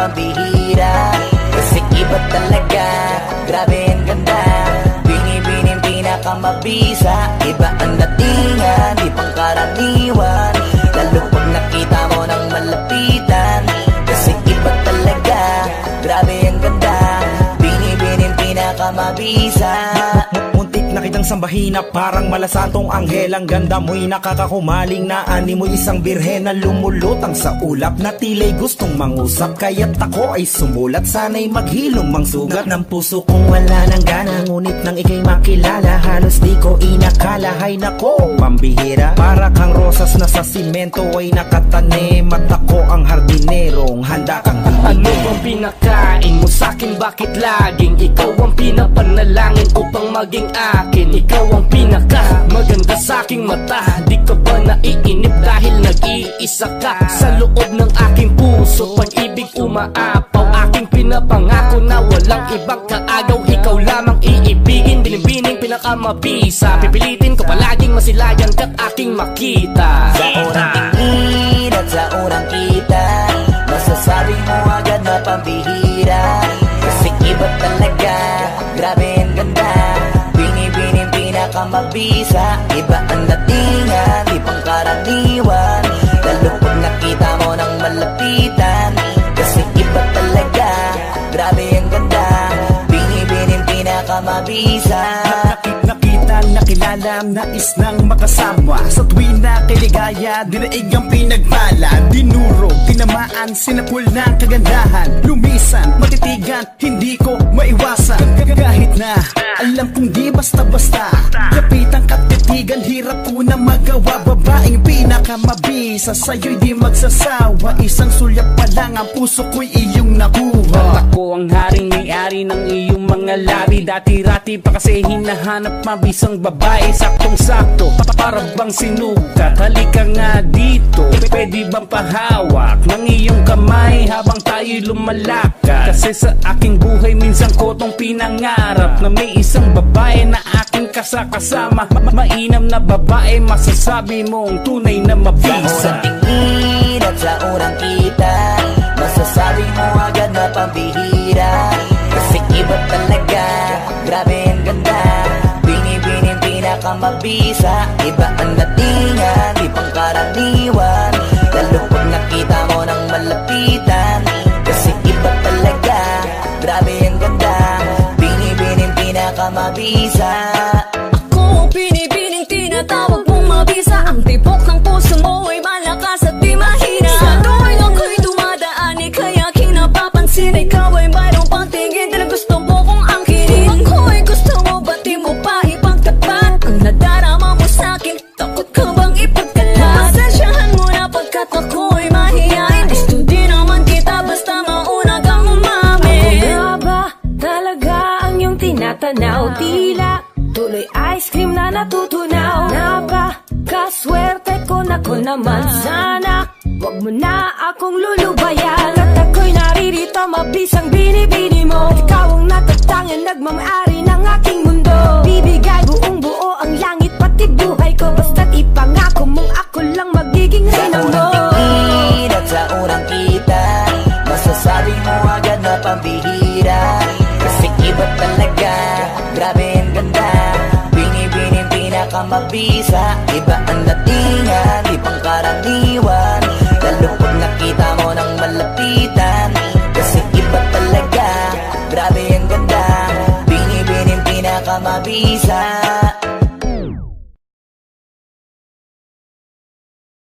pambihira. Kasi iba talaga, grabe ang ganda. Binibining pinakamabisa, iba ang datingan, di pangkaraniwan. Lalo pag nakita mo ng malapitan. Kasi iba talaga, grabe ang ganda. Binibining pinakamabisa. Muntik na kitang sambahin na parang malasantong anghel. Ang ganda mo'y nakakahumaling na ani mo'y isang birhen na lumulutang sa ulap na tila'y gustong mangusap. Kaya't ako ay sumulat, sana'y maghilom mang sugat ng puso kong wala nang gana. Ngunit nang ika'y makilala, halos di ko inakala. Hay nako, pambihira, para kang rosas na sa simento ay nakatanim. At ako ang hardinerong handa kang bibigyan. Ano bang pinakain mo sa'kin? Bakit laging ikaw ang pinapanalangin upang maging akin? Ikaw ang pinaka maganda sa'king mata. Di ka ba naiinip dahil nag-iisa ka sa loob ng aking puso? Pag-ibig umaapaw, aking pinapangako na walang ibang kaagaw. Ikaw lamang iibigin, binibining pinakamabisa. Pipilitin ko palaging masilayan ka't aking makita. Sa unang tingin at sa unang kita, masasabi mo agad na pambihira. Kasi iba talaga, grabe ang ganda. Binibining pinakamabisa, iba ang datingan, di pangkaraniwan. Lalo pag nakita mo ng malapitan. Kasi iba talaga, grabe ang ganda. Binibining pinakamabisa. Nakita, nakilala, nais nang makasama. Sa tuwing na kiligaya, dinaig ang pinagpala. Dinurog, tinamaan, sinapul ng kagandahan. Lumisan, matitigan, hindi ko maiwasan. Kahit na, alam kong di basta-basta. Kapitan katitigan, hirap ko na magawa. Babaeng pinakamabisa, sa'yo'y di magsasawa. Isang sulyap pa lang, ang puso ko'y iyong nakuha. At ako ang haring may-ari ng iyong mga labi. Dati-rati pa kasi hinahanap mabisang babae, saktong-sakto, para bang sinukat. Halika nga dito, pwede bang pahawak ng iyong kamay habang tayo'y lumalakad? Kasi sa aking buhay minsan ko tong pinangarap na may isang babae na aking kasama. Mainam na babae, masasabi mong tunay na mabisa. Sa unang tingin at sa unang kita, masasabi mo agad na pambihira. Kasi iba talaga, grabe ang ganda. Binibining pinakamabisa, iba ang datingan, di pangkaraniwan. Lalo pag nakita mo ng malapitan. Kasi iba talaga, grabe ang ganda. Binibining pinakamabisa. Ako binibining tinatawag mong mabisa. Ang tibok ng puso mo ay malakas at di mahina. Sa tuwing ako'y dumadaan, kaya kinapapansin. Ikaw ay mayroong pangtingin na gusto mo kong angkinin. Ako'y gusto mo, ba't di mo pa ipagtapat ang nadarama mo sa'kin? Takot ka bang ipagkalat? Pasensyahan mo na pagkat ako'y mahihain. Gusto din naman kita basta mauna kang umamin. Ako na ba talaga ang iyong tinatanaw? Tila tuloy ice cream na natutunaw. Napakaswerte ko na ko naman. Sana wag mo na akong lulubayan. At ako'y naririto, mabisang binibini mo. Ikaw ang natatangin, nagmamari ng aking mundo. Bibigay buong buo ang langit pati buhay ko. Basta't ipangako mong ako lang magiging reyna mo. Sa unang tingin at sa unang kita, masasabi mo agad na pambihira. Kasi iba talaga, grabe ang ganda. Binibining pinakamabisa, iba ang datingan, di pangkaraniwan. Lalo pag nakita mo ng malapitan. Kasi iba talaga, grabe ang ganda. Binibining pinakamabisa.